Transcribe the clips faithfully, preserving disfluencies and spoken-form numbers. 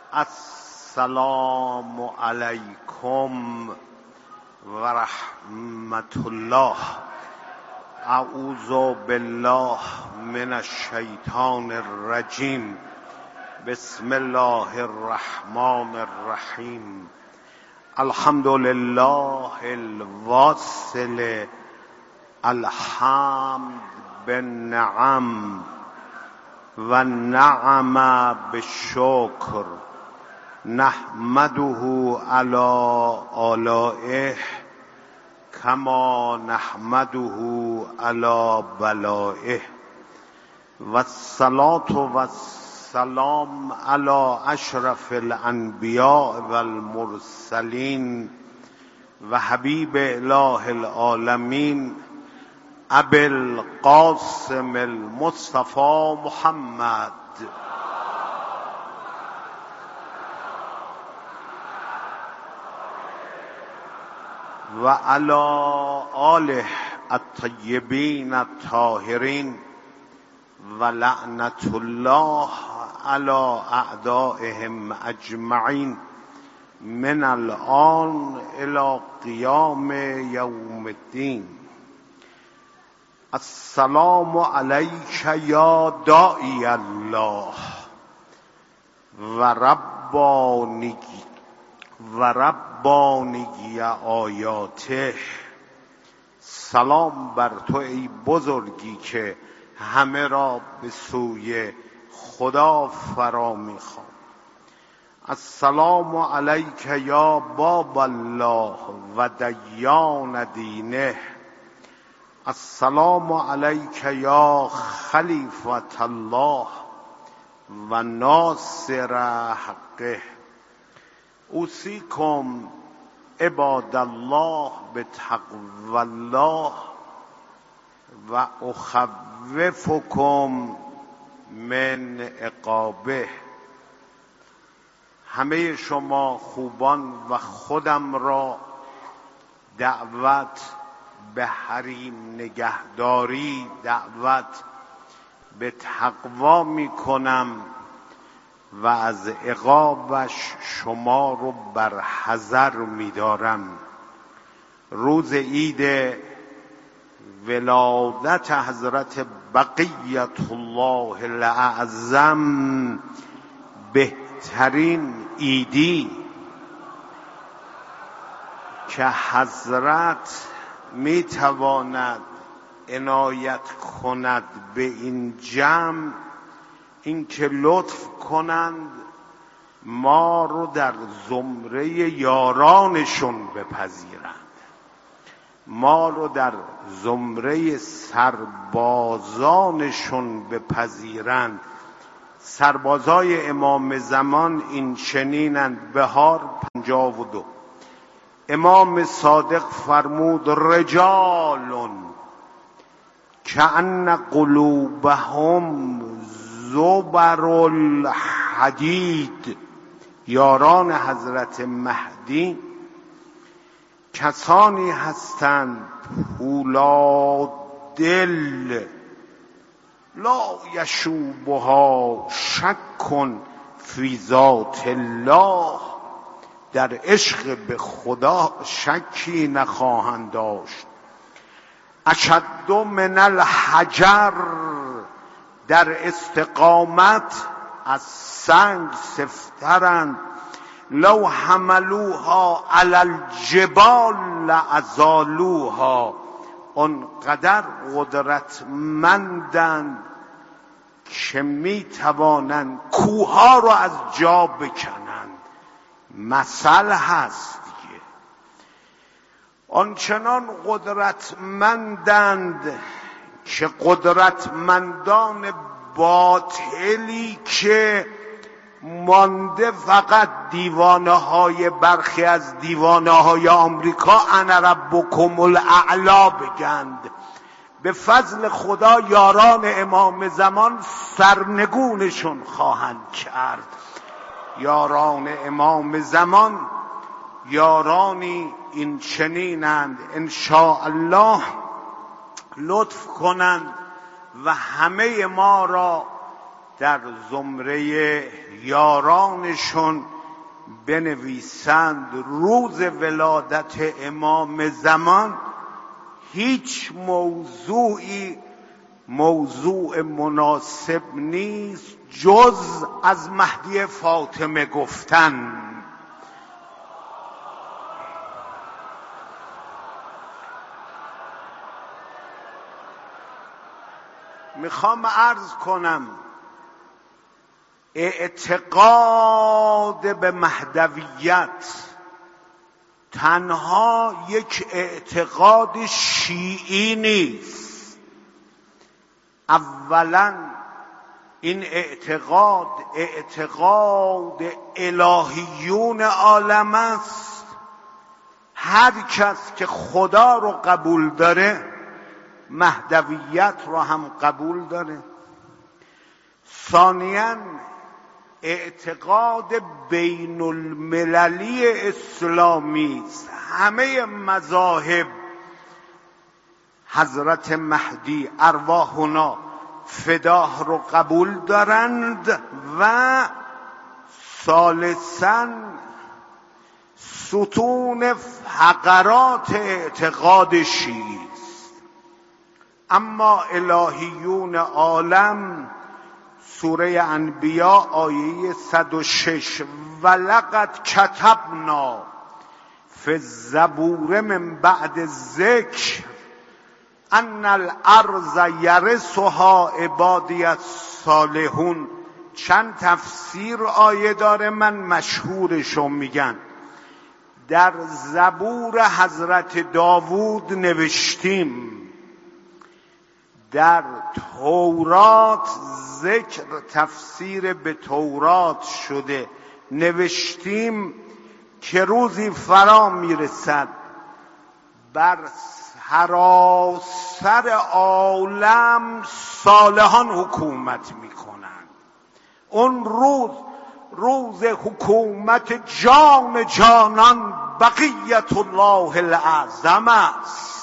السلام علیکم و رحمت الله. اعوذ بالله من الشیطان الرجیم. بسم الله الرحمن الرحیم. الحمد لله الواصل الحمد بالنعم و نعم بالشکر. نحمده علی آلائه کما نحمده علی بلائه. و الصلاة و السلام علی اشرف الانبیاء و المرسلین و حبیب اله العالمین ابی القاسم المصطفى محمد و علی آله الطیبین الطاهرین و لعنت الله علی اعدائهم اجمعین من الآن الی قیام یوم الدین. السلام علیک یا داعی الله و ربانی و ربانی آیاته. سلام بر تو ای بزرگی که همه را به سوی خدا فرا میخوان. السلام علیک یا باب الله و دیان دینه. السلام علیک یا خلیفة الله و ناصر حقه. اوصیکم عباد الله بتقوی الله و اخوفکم من عقابه. همه شما خوبان و خودم را دعوت به حریم نگهداری، دعوت به تقوا می کنم و از عقابش شما رو بر حذر می دارم. روز عید ولادت حضرت بقیت الله الاعظم بهترین عیدی که حضرت می تواند عنایت کند به این جمع، این که لطف کنند ما رو در زمره یارانشون بپذیرند، ما رو در زمره سربازانشون بپذیرند. سربازای امام زمان این چنینند. بهار پنجاه و دو امام صادق فرمود رجال کأن قلوبهم زبر الحدید. یاران حضرت مهدی کسانی هستند پولاد دل، لا یشوبها شک فی ذات الله. در عشق به خدا شکی نخواهند داشت. اشد من الحجر، در استقامت از سنگ سفترند. لو حملوها علی الجبال لازالوها. آنقدر قدرتمندند که می توانند کوها رو از جا بکنند. مثل هست دیگه. آنچنان قدرتمندند که قدرتمندان باطلی که مانده فقط دیوانه های برخی از دیوانه های آمریکا انا ربکم الاعلی بگند، به فضل خدا یاران امام زمان سرنگونشون خواهند کرد. یاران امام زمان یارانی این چنینند. در زمره یارانشون بنویسند روز ولادت امام زمان هیچ موضوعی موضوع مناسب نیست جز از مهدی فاطمه گفتن. میخوام عرض کنم اعتقاد به مهدویت تنها یک اعتقاد شیعی نیست. اولا این اعتقاد اعتقاد الهیون عالم است. هر کس که خدا رو قبول داره مهدویت رو هم قبول داره. ثانیاً اعتقاد بین المللی اسلامی است. همه مذاهب حضرت مهدی ارواحنا فداه رو قبول دارند. و ثالثاً ستون فقرات اعتقاد شیعی است. اما الهیون عالم سوره انبیا آیه صد و شش ولقد کتبنا فی الزبور من بعد ذکر ان الارض یرثها عبادی الصالحون. چند تفسیر آیه داره، من مشهورشو میگن. در زبور حضرت داوود نوشتیم، در تورات ذکر تفسیر به تورات شده، نوشتیم که روزی فرا میرسد بر سراسر عالم صالحان حکومت میکنند. اون روز روز حکومت جان جانان بقیت الله الاعظم است.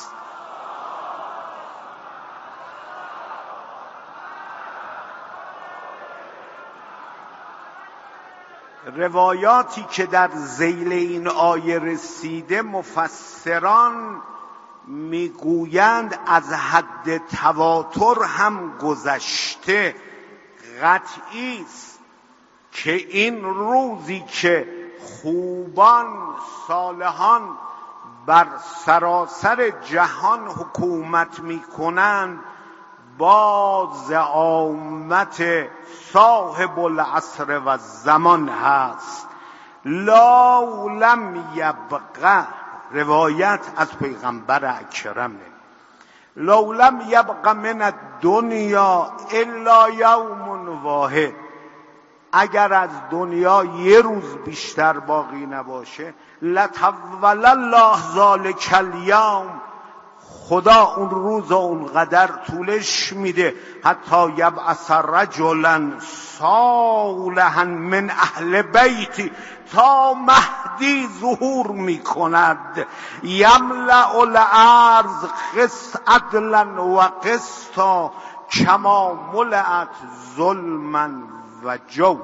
روایاتی که در ذیل این آیه رسیده مفسران میگویند از حد تواتر هم گذشته. قطعی است که این روزی که خوبان صالحان بر سراسر جهان حکومت میکنند باز آمت صاحب العصر و زمان هست. لا لم یبقى، روایت از پیغمبر اکرمه، لو لم یبقى من الدنیا الا یوم واحد، اگر از دنیا یه روز بیشتر باقی نباشه لطول الله ذلک الیوم، خدا اون روز و اونقدر طولش میده حتی یبعث رجلا صالحا من اهل بیتی، تا مهدی ظهور میکند یملأ الارض قسط عدلا و قسطا کما ملأت ظلما و جو.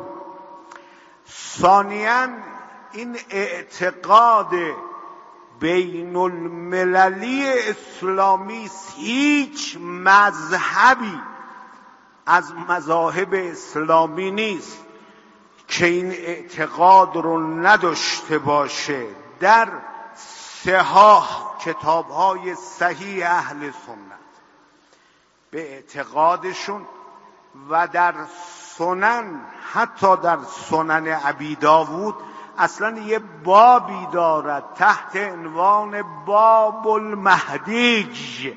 ثانیاً این اعتقاد بین المللی اسلامی است. هیچ مذهبی از مذاهب اسلامی نیست که این اعتقاد رو نداشته باشه. در صحاح کتاب‌های صحیح اهل سنت به اعتقادشون و در سنن، حتی در سنن ابی داوود اصلا یه بابی دارد تحت عنوان باب المهدی.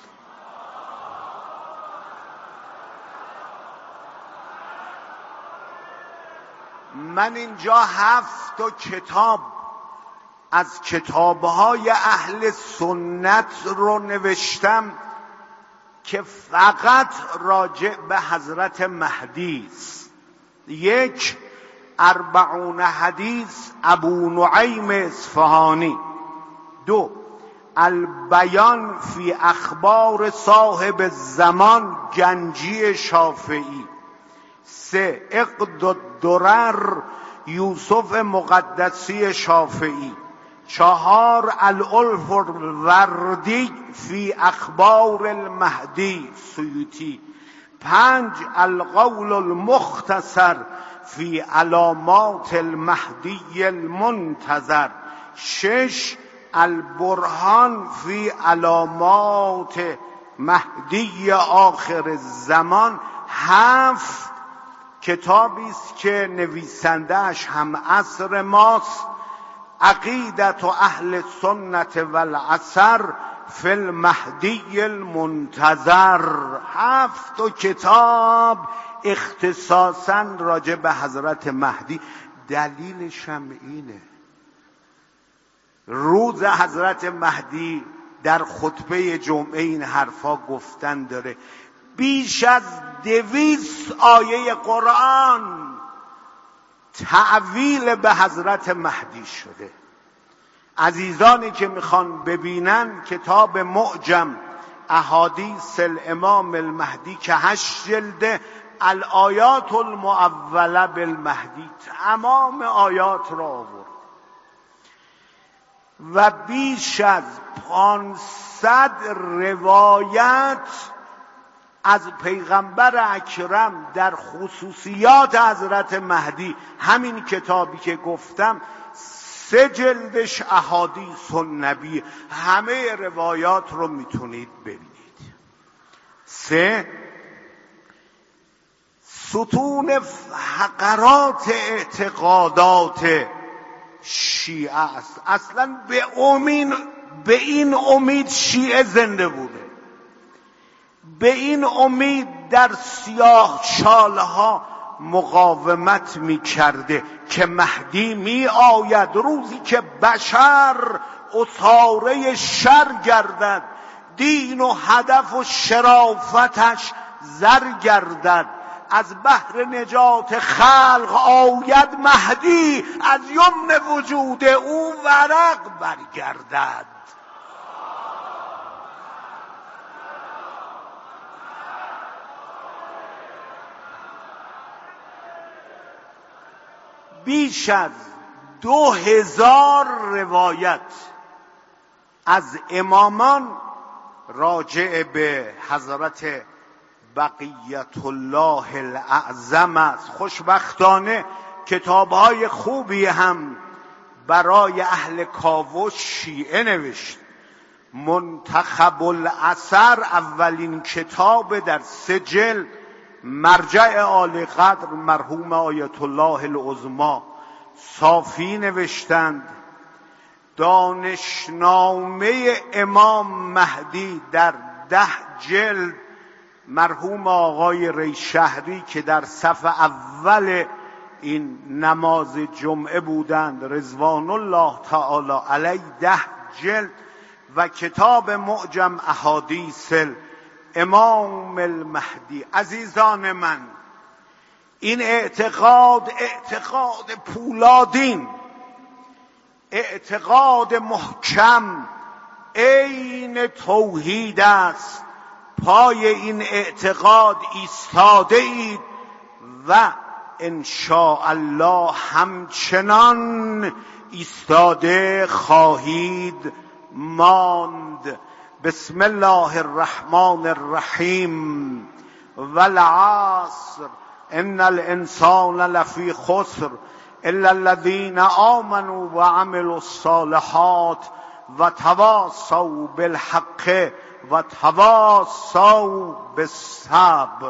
من اینجا هفت تا کتاب از کتابهای اهل سنت رو نوشتم که فقط راجع به حضرت مهدی است. یک، اربعون حدیث ابو نعیم اصفهانی. دو، البیان فی اخبار صاحب الزمان گنجی شافعی. سه عقد الدرر یوسف مقدسی شافعی. چهار الالف الوردی فی اخبار المهدی سیوطی. پنج القول المختصر فی علامات المهدی المنتظر. شش البرهان فی علامات مهدی آخر الزمان. هفت کتابی است که نویسنده‌اش هم عصر ماست، عقیدت و اهل سنت والعصر فی المهدی المنتظر. هفت و کتاب اختصاصاً راجع به حضرت مهدی. دلیلش هم اینه، روز حضرت مهدی در خطبه جمعه این حرفا گفتن داره. بیش از دویست آیه قرآن تعویل به حضرت مهدی شده. عزیزانی که میخوان ببینن کتاب معجم احادیث الامام المهدی که هشت جلده، الآیات المعوله بالمهدی، تمام آیات را آورد و بیش از پانصد روایت از پیغمبر اکرم در خصوصیات حضرت مهدی. همین کتابی که گفتم سه جلدش احادیث النبی، همه روایات رو میتونید ببینید. سه ستون فقرات اعتقادات شیعه است. اصلا به امین به این امید شیعه زنده بوده، به این امید در سیاه شالها مقاومت می کرده که مهدی می آید، روزی که بشر اساره شر گردد، دین و هدف و شرافتش زر گردد، از بحر نجات خلق آید مهدی، از یمن وجود او ورق برگردد. بیش از دو هزار روایت از امامان راجع به حضرت بقیت الله الاعظم است. خوشبختانه کتاب‌های خوبی هم برای اهل کاوش شیعه نوشت. منتخب الاثر اولین کتاب در سه جلد، مرجع عالی قدر مرحوم آیت الله العظمی صافی نوشتند. دانشنامه امام مهدی در ده جلد مرحوم آقای ریشهری که در صف اول این نماز جمعه بودند رضوان الله تعالی علیه، ده جلد. و کتاب معجم احادیث امام المهدی. عزیزان من، این اعتقاد اعتقاد پولادین، اعتقاد محکم عین توحید است. پای این اعتقاد ایستاده اید و ان شاء الله همچنان ایستاده خواهید ماند. بسم الله الرحمن الرحیم. والعصر ان الانسان لفی خسر الا الذين آمنوا وعملوا الصالحات وتواصوا بالحق وتواصوا بالصبر.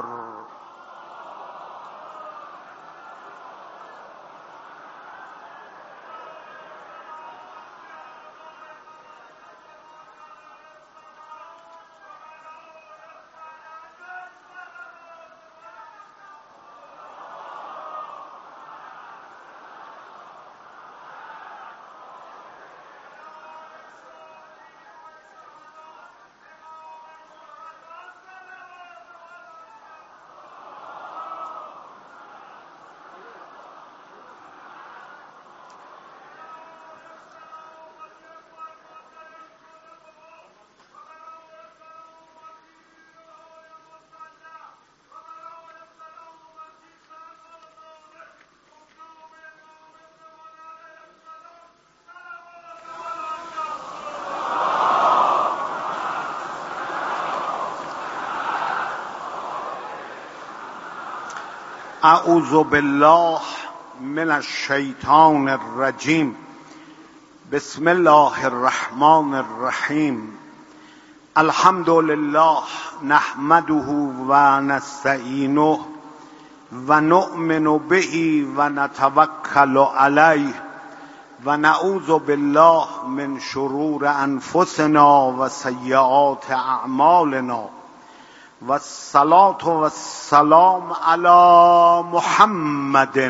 اعوذ بالله من الشیطان الرجیم. بسم الله الرحمن الرحیم. الحمد لله نحمده و نستعینه و نؤمن به و نتوکل علیه و نعوذ بالله من شرور انفسنا و سیئات اعمالنا و الصلاة و السلام علی محمد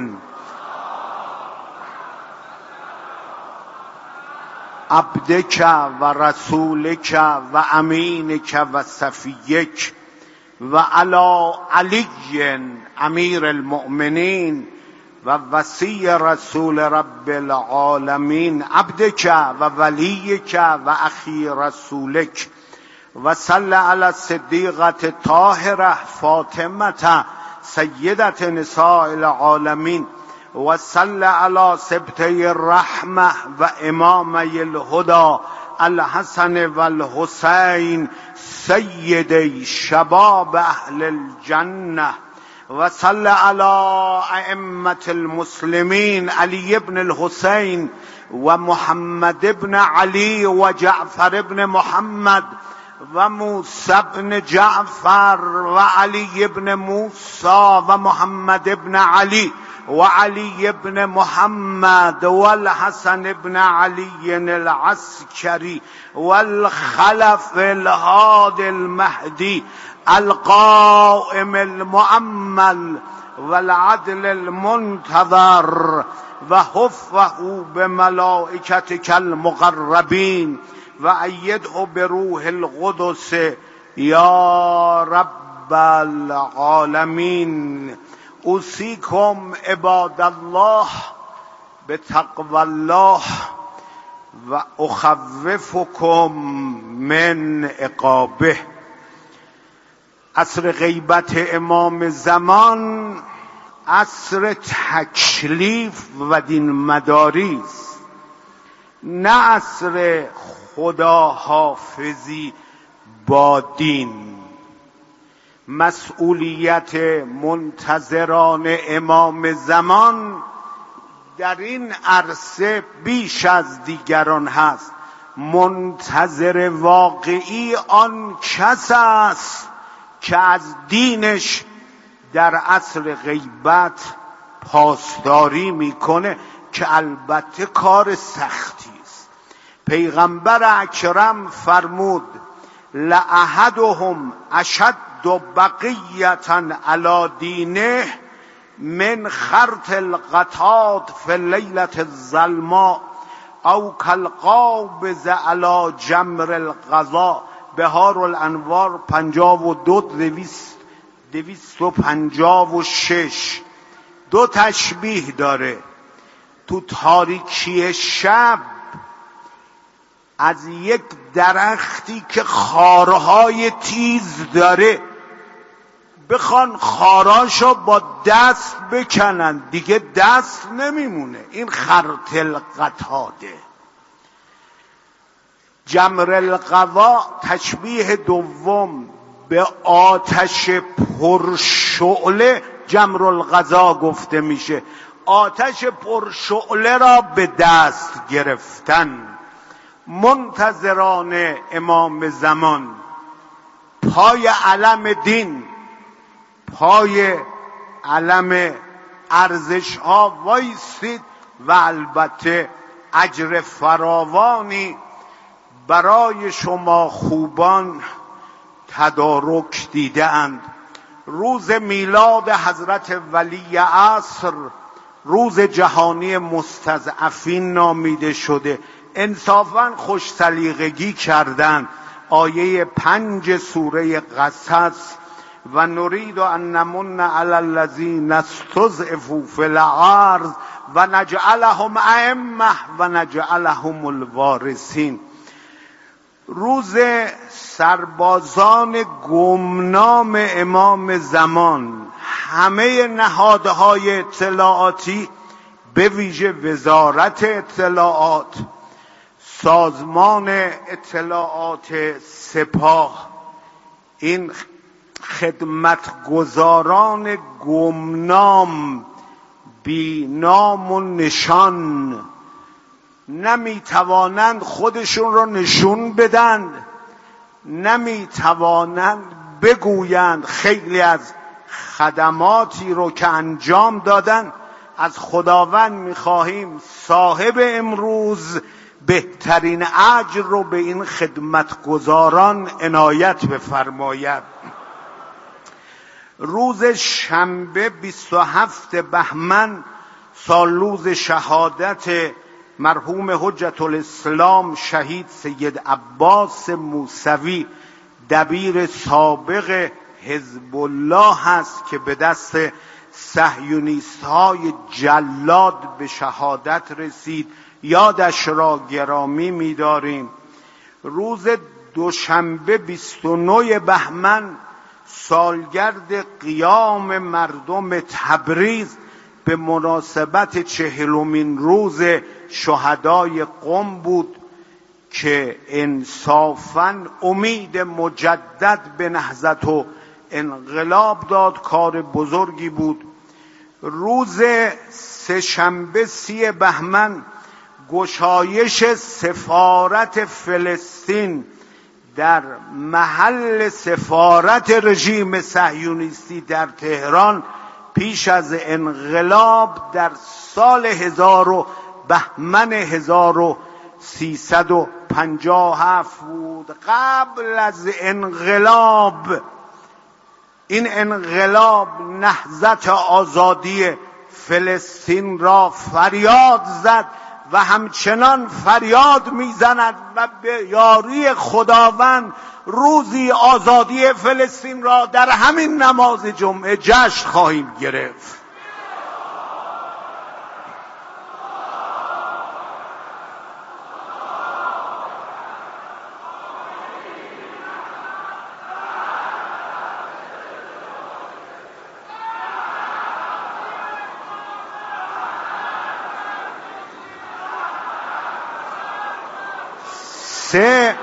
عبدک و رسولک و امینک و صفیک و علی علی امیر المؤمنین و وصی رسول رب العالمین عبدک و ولیک و اخی رسولک و صلی علی الصدیقة طاهرة فاطمة سیدة نساء العالمین و صلی علی سبطی الرحمة و امامی الهدى الحسن و الحسین سیدی شباب اهل الجنه و صلی علی ائمة المسلمین علی ابن الحسین و محمد ابن علی و جعفر ابن محمد و موسی ابن جعفر و علی ابن موسی و محمد ابن علی و علی ابن محمد و الحسن ابن علی العسکری و الخلف الهادی المهدی القائم المؤمل والعدل المنتظر و حفه بملائکتک المقربین و ایده بروح القدس یا رب العالمین. اوصیکم عباد الله بتقوی الله و اخوفکم من عقابه. عصر غیبت امام زمان عصر تکلیف و دین مداری است، نه عصر خداحافظی با دین. مسئولیت منتظران امام زمان در این عرصه بیش از دیگران هست. منتظر واقعی آن کس است که از دینش در عصر غیبت پاسداری میکنه، که البته کار سختی است. پیغمبر اکرم فرمود لأحدهم اشد بقیة علی دینه من خرط القطات فی اللیلة الظلماء او کالقابض علی جمر القضاء. بهار الانوار پنجاه و دو دویست دویست و پنجاه و شش. دو تشبیه داره. تو تاریکی شب از یک درختی که خارهای تیز داره بخوان خاراشو با دست بکنن، دیگه دست نمیمونه. این خرط القطاده. جمر القضا تشبیه دوم به آتش پرشعله جمر القضا گفته میشه. آتش پرشعله را به دست گرفتن. منتظران امام زمان پای علم دین، پای علم ارزش ها وایستید و البته اجر فراوانی برای شما خوبان تدارک دیده اند. روز میلاد حضرت ولی عصر روز جهانی مستضعفین نامیده شده. انصافاً خوش سلیقگی کردن. آیه پنج سوره قصص و نرید ان نمن علی الذین استضعفوا فی الارض و نجعلهم ائمه و نجعلهم الوارثین. روز سربازان گمنام امام زمان. همه نهادهای اطلاعاتی به ویژه وزارت اطلاعات، سازمان اطلاعات سپاه، این خدمتگزاران گمنام بی نام و نشان نمیتوانند خودشون رو نشون بدن، نمیتوانند بگویند خیلی از خدماتی رو که انجام دادن. از خداوند میخواهیم صاحب امروز بهترین اجر رو به این خدمتگزاران عنایت بفرماید. روز شنبه بیست و هفتم بهمن سالروز شهادت مرحوم حجت الاسلام شهید سید عباس موسوی دبیر سابق حزب الله هست که به دست صهیونیست های جلاد به شهادت رسید. یادش را گرامی می‌داریم. روز دوشنبه بیست و نهم بهمن سالگرد قیام مردم تبریز به مناسبت چهلمین روز شهدای قم بود که انصافاً امید مجدد به نهضت و انقلاب داد. کار بزرگی بود. روز سه‌شنبه سی بهمن گشایش سفارت فلسطین در محل سفارت رژیم صهیونیستی در تهران پیش از انقلاب در سال هزار و بهمن هزار و سیصد و پنجاه و هفت بود. قبل از انقلاب این انقلاب نهضت آزادی فلسطین را فریاد زد و همچنان فریاد میزند و به یاری خداوند روزی آزادی فلسطین را در همین نماز جمعه جشن خواهیم گرفت. سه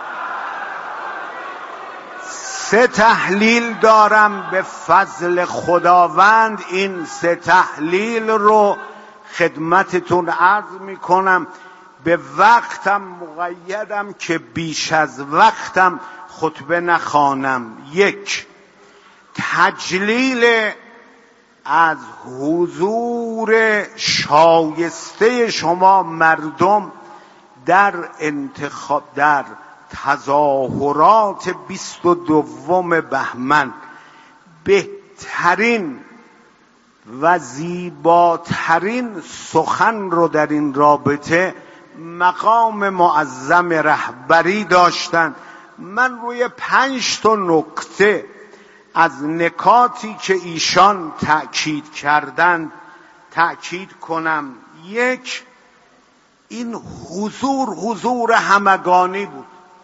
سه تحلیل دارم به فضل خداوند. این سه تحلیل رو خدمتتون عرض میکنم. به وقتم مقیدم که بیش از وقتم خطبه نخوانم. یک، تجلیل از حضور شایسته شما مردم در انتخاب در تظاهرات بیست و دوم بهمن. بهترین و زیباترین سخن رو در این رابطه مقام معظم رهبری داشتند. من روی پنج تا نکته از نکاتی که ایشان تأکید کردند تأکید کنم. یک، این حضور حضور همگانی بود.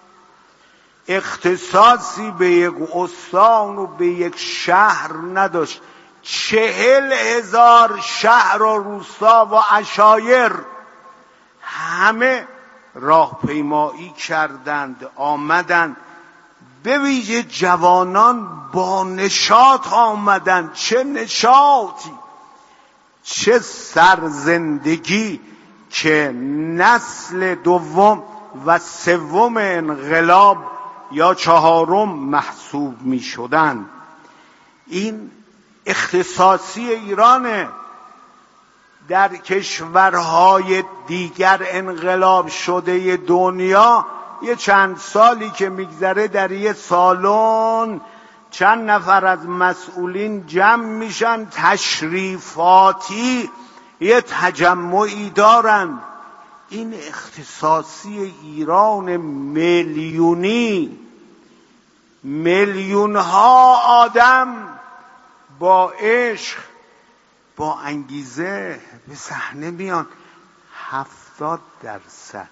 اختصاصی به یک استان و به یک شهر نداشت. چهل هزار شهر و روستا و عشایر همه راهپیمایی کردند، آمدند. به ویژه جوانان با نشاط آمدند. چه نشاطی، چه سرزندگی که نسل دوم و سوم انقلاب یا چهارم محسوب می شدن. این اختصاصی ایرانه. در کشورهای دیگر انقلاب شده دنیا یه چند سالی که میگذره در یه سالن چند نفر از مسئولین جمع میشن، تشریفاتی یه تجمعی دارن. این اختصاصی ایران میلیونی، میلیون ها آدم با عشق با انگیزه به صحنه میان. هفتاد درصد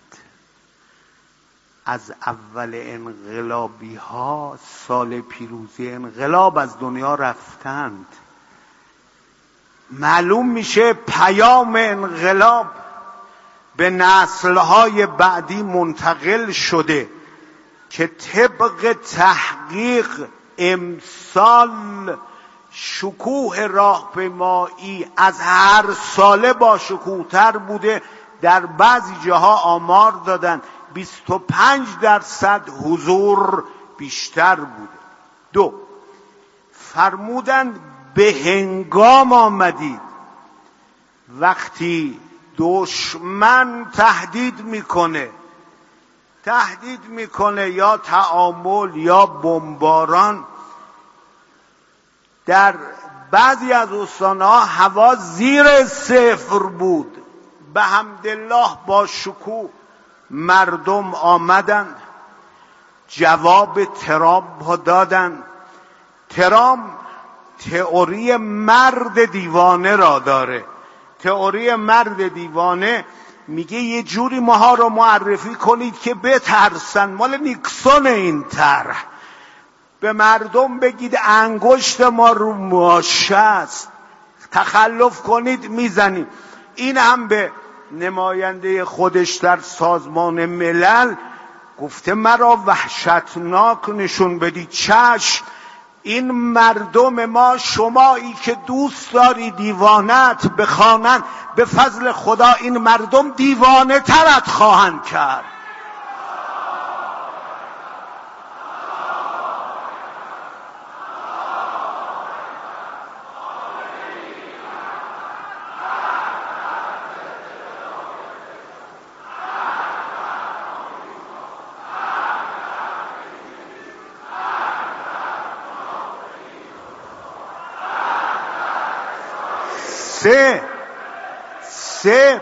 از اول انقلابی ها سال پیروزی انقلاب از دنیا رفتند. معلوم میشه پیام انقلاب به نسل‌های بعدی منتقل شده که طبق تحقیق امسال شکوه راهپیمایی از هر ساله با شکوه‌تر بوده. در بعضی جاها آمار دادن بیست و پنج درصد حضور بیشتر بوده. دو، فرمودند به هنگام آمدید. وقتی دشمن تهدید میکنه تهدید میکنه یا تعامل یا بمباران، در بعضی از استانها هوا زیر صفر بود، به حمدالله با شکوه مردم آمدند، جواب ترامپ ها دادند. ترامپ تئوری مرد دیوانه را داره. تئوری مرد دیوانه میگه یه جوری ماها رو معرفی کنید که بترسن. مال نیکسون این طرح. به مردم بگید انگشت ما رو ماشه است، تخلف کنید میزنیم. این هم به نماینده خودش در سازمان ملل گفته مرا وحشتناک نشون بدید. چشم، این مردم ما، شمایی که دوست داری دیوانت بخوانند، به فضل خدا این مردم دیوانه ترت خواهند کرد. سه سه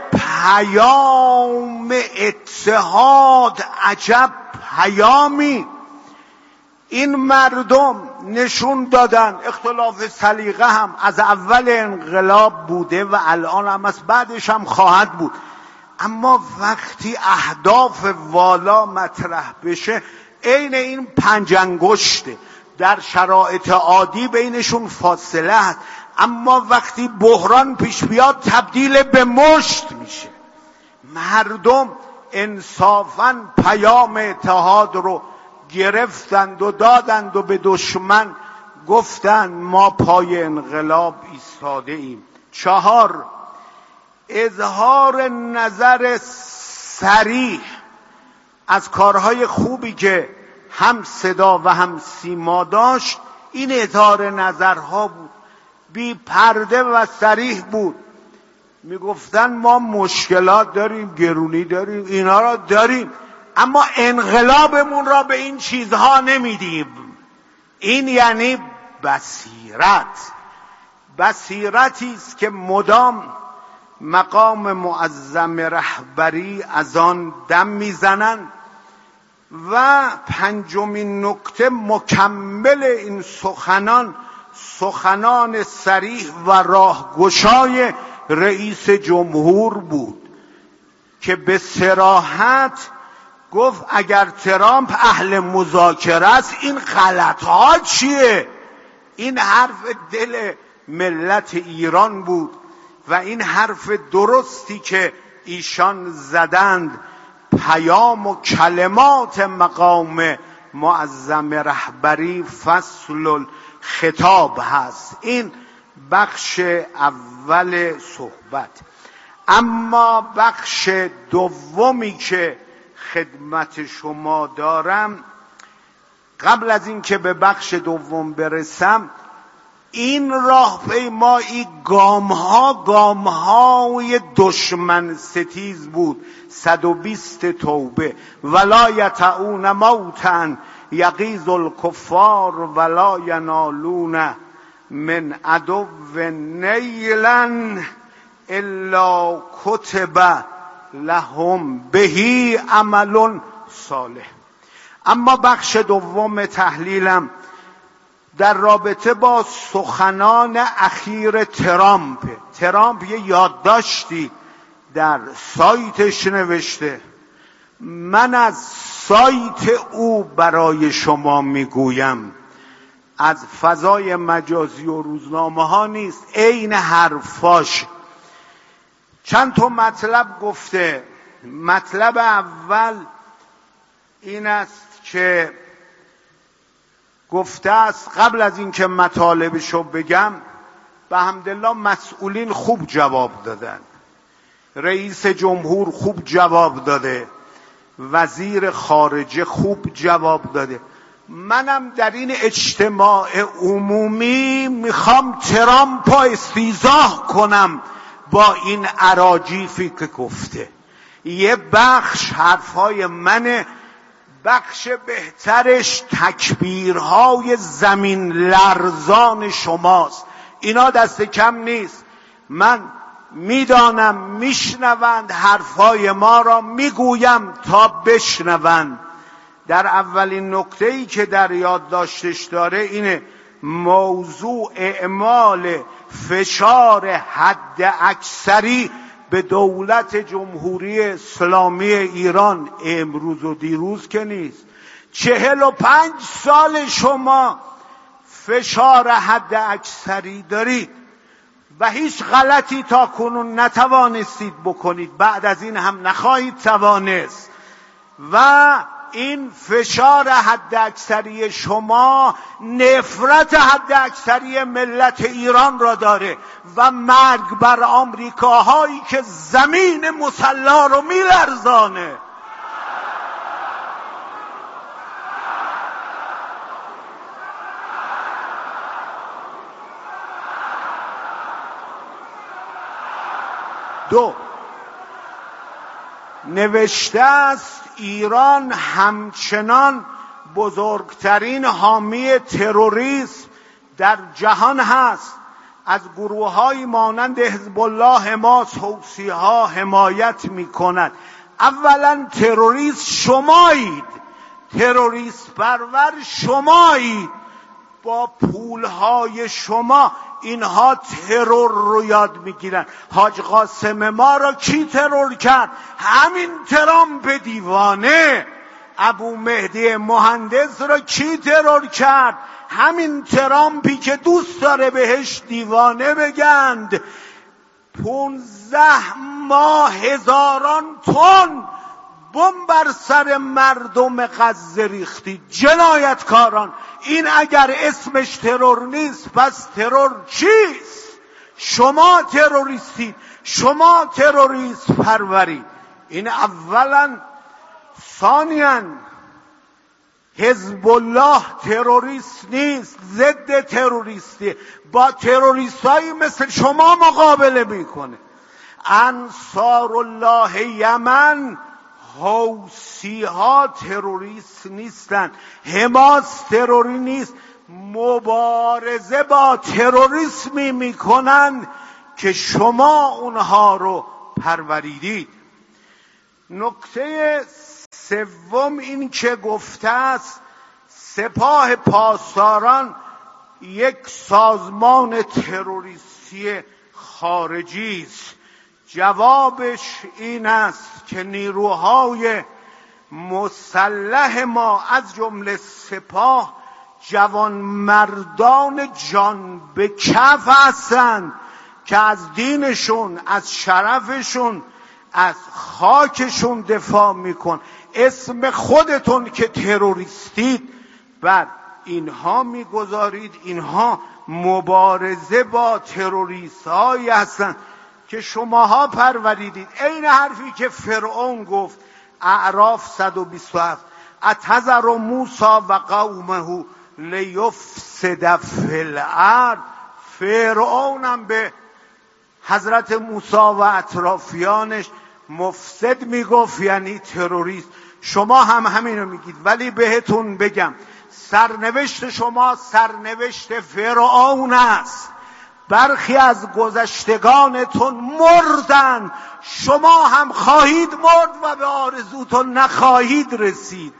پیام اتحاد، عجب پیامی. این مردم نشون دادن اختلاف سلیقه هم از اول انقلاب بوده و الان هم از بعدش هم خواهد بود، اما وقتی اهداف والا مطرح بشه عین این پنج انگشته. در شرایط عادی بینشون فاصله هست، اما وقتی بحران پیش بیاد تبدیل به مشت میشه. مردم انصافاً پیام اتحاد رو گرفتند و دادند و به دشمن گفتند ما پای انقلاب ایستاده ایم. چهار، اظهار نظر صریح از کارهای خوبی که هم صدا و هم سیما داشت. این اظهار نظرها بود، بی پرده و صریح بود. میگفتن ما مشکلات داریم، گرونی داریم، اینا را داریم، اما انقلابمون را به این چیزها نمیدیم. این یعنی بصیرت. بصیرتی است که مدام مقام معظم رهبری از آن دم میزنند. و پنجمین نکته مکمل این سخنان، سخنان صریح و راهگشای رئیس جمهور بود که به صراحت گفت اگر ترامپ اهل مذاکره است این غلط‌ها چیه؟ این حرف دل ملت ایران بود و این حرف درستی که ایشان زدند پیام و کلمات مقام معظم رهبری فصل خطاب هست. این بخش اول صحبت. اما بخش دومی که خدمت شما دارم، قبل از اینکه به بخش دوم برسم، این راهپیمایی گامها گامهای دشمن ستیز بود. صد و بیست توبه. ولا یطعون موتا یغیظ الکفار ولا ینالون من عدو نیلا الا کتب لهم بهی عمل صالح. اما بخش دوم تحلیلم در رابطه با سخنان اخیر ترامپ. ترامپ یه یادداشتی در سایتش نوشته. من از سایت او برای شما میگویم، از فضای مجازی و روزنامه ها نیست، عین حرفاش. چند تا مطلب گفته. مطلب اول این است که گفته است قبل از اینکه مطالبشو بگم به حمدالله مسئولین خوب جواب دادن، رئیس جمهور خوب جواب داده، وزیر خارجه خوب جواب داده. منم در این اجتماع عمومی میخوام ترامپ رو استیضاح کنم با این اراجیفی که گفته. یه بخش حرفای منه، بخش بهترش تکبیرهای زمین لرزان شماست. اینا دست کم نیست. من میدانم میشنوند حرفای ما را، میگویم تا بشنوند. در اولین نکته‌ای که در یادداشتش داره اینه موضوع اعمال فشار حد اکثری به دولت جمهوری اسلامی ایران امروز و دیروز که نیست. چهل و پنج سال شما فشار حد اکثری دارید و هیچ غلطی تا کنون نتوانستید بکنید، بعد از این هم نخواهید توانست. و این فشار حد اکثری شما نفرت حد اکثری ملت ایران را داره و مرگ بر آمریکاهایی که زمین مصلا رو میلرزانه. دو، نوشته است ایران همچنان بزرگترین حامی تروریسم در جهان هست، از گروه‌هایی مانند حزب الله، حماس، حوثی‌ها حمایت می‌کند. اولا تروریست شمایید، تروریست پرور شمایید. با پولهای شما اینها ترور رو یاد میگیرن. حاج قاسم ما را کی ترور کرد؟ همین ترامپ دیوانه. ابو مهدی مهندس را کی ترور کرد؟ همین ترامپی که دوست داره بهش دیوانه بگند. پونزده ماه هزاران تن بمب بر سر مردم غزه ریختید، جنایتکاران. این اگر اسمش ترور نیست پس ترور چیست؟ شما تروریستید، شما تروریست پروری. این اولا. ثانیاً حزب الله تروریست نیست، ضد تروریستی، با تروریستایی مثل شما مقابله میکنه. انصار الله یمن، حوثی ها تروریست نیستن، حماس تروری نیست، مبارزه با تروریسمی میکنن که شما اونها رو پروریدید. نکته سوم این که گفته است سپاه پاسداران یک سازمان تروریستی خارجی است. جوابش این است که نیروهای مسلح ما از جمله سپاه جوانمردان جان به کف هستند که از دینشون، از شرفشون، از خاکشون دفاع میکن. اسم خودتون که تروریستید بر اینها میگذارید. اینها مبارزه با تروریست هایی هستند که شماها پروریدید. این حرفی که فرعون گفت اعراف صد و بیست و هفت اتذر موسی و قومه لیفسد فی الارض. فرعونم به حضرت موسی و اطرافیانش مفسد میگفت، یعنی تروریست. شما هم همینو میگید. ولی بهتون بگم سرنوشت شما سرنوشت فرعون است. برخی از گذشتگانتون مردن، شما هم خواهید مرد و به آرزوتون نخواهید رسید.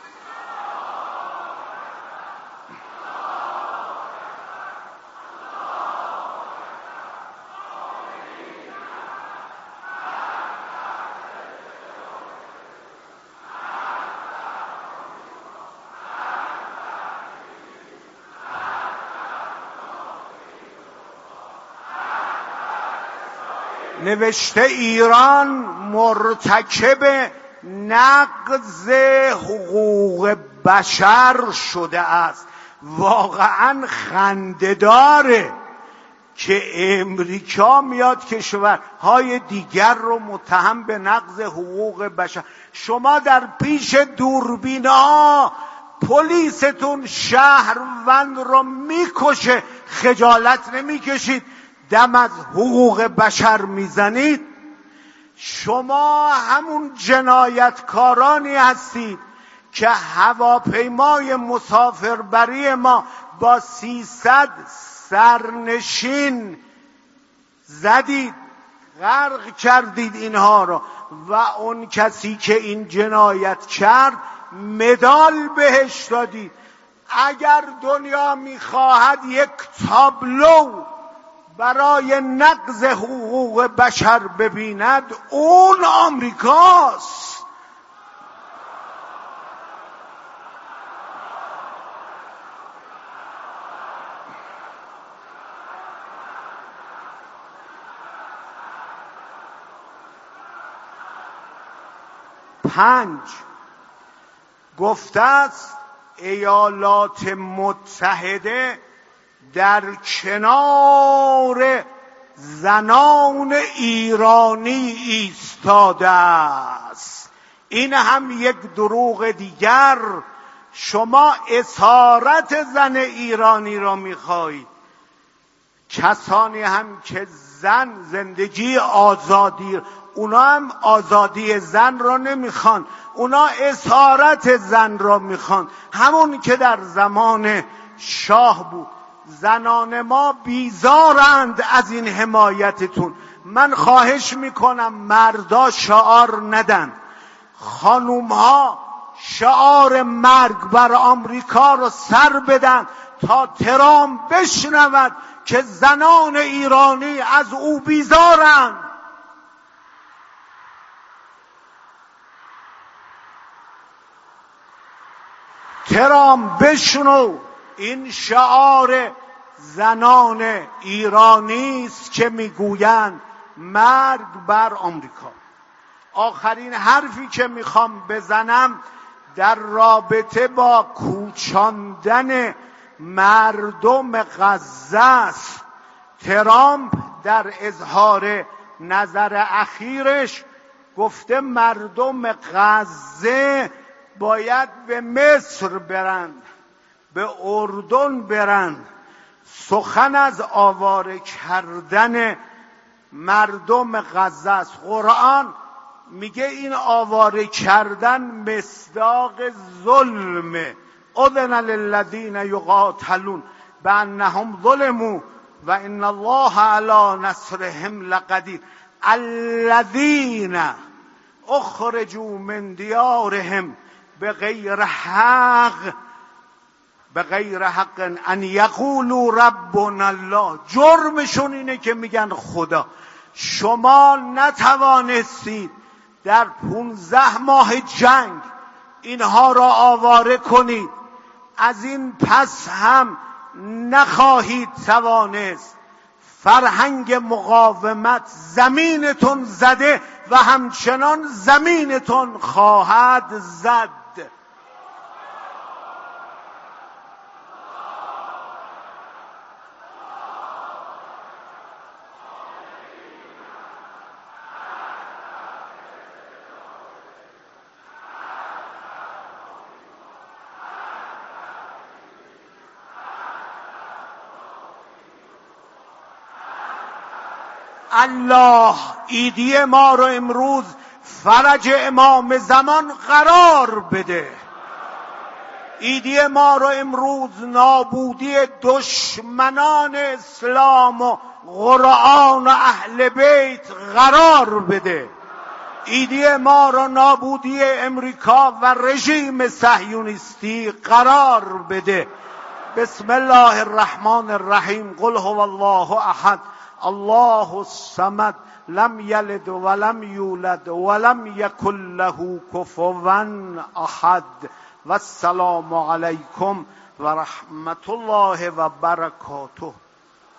نوشته ایران مرتکب نقض حقوق بشر شده است واقعا خنده‌داره که امریکا میاد کشورهای دیگر رو متهم به نقض حقوق بشر. شما در پیش دوربینا پلیستون شهروند رو میکشه، خجالت نمیکشید دم از حقوق بشر میزنید؟ شما همون جنایتکارانی هستید که هواپیمای مسافربری ما با سیصد سرنشین زدید، غرق کردید اینها رو، و اون کسی که این جنایت کرد مدال بهش دادید. اگر دنیا میخواهد یک تابلو برای نقض حقوق بشر ببیند، اون آمریکاست. پنج، گفته است ایالات متحده در کنار زنان ایرانی ایستاده است. این هم یک دروغ دیگر. شما اسارت زن ایرانی را میخواهید. کسانی هم که زن زندگی آزادی، اونا هم آزادی زن را نمیخوان، اونا اسارت زن را میخوان، همون که در زمان شاه بود. زنان ما بیزارند از این حمایتتون. من خواهش میکنم مردا شعار ندن، خانوم ها شعار مرگ بر آمریکا رو سر بدن تا ترامپ بشنود که زنان ایرانی از او بیزارند. ترامپ بشنو، این شعار زنان ایرانی است که میگویند مرگ بر آمریکا. آخرین حرفی که میخوام بزنم در رابطه با کوچاندن مردم غزه است. ترامپ در اظهار نظر اخیرش گفته مردم غزه باید به مصر برند، به اردن برند. سخن از آواره کردن مردم غزه است. قرآن میگه این آواره کردن مصداق ظلمه. اذن للذین یقاتلون بانهم ظلموا و ان الله علی نصرهم لقدیر. الذین اخرجوا من دیارهم بغیر حق بغیر حق ان یقولوا ربنا الله. جرمشون اینه که میگن خدا. شما نتوانستید در پونزده ماه جنگ اینها را آواره کنید، از این پس هم نخواهید توانست. فرهنگ مقاومت زمینتون زده و همچنان زمینتون خواهد زد. الله ایدی ما رو امروز فرج امام زمان قرار بده. ایدی ما رو امروز نابودی دشمنان اسلام و قرآن و اهل بیت قرار بده. ایدی ما رو نابودی امریکا و رژیم صهیونیستی قرار بده. بسم الله الرحمن الرحیم. قل هو الله احد الله الصمد لم یلد ولم یولد ولم یکن له کفوا احد. و السلام علیکم و رحمت الله و برکاته.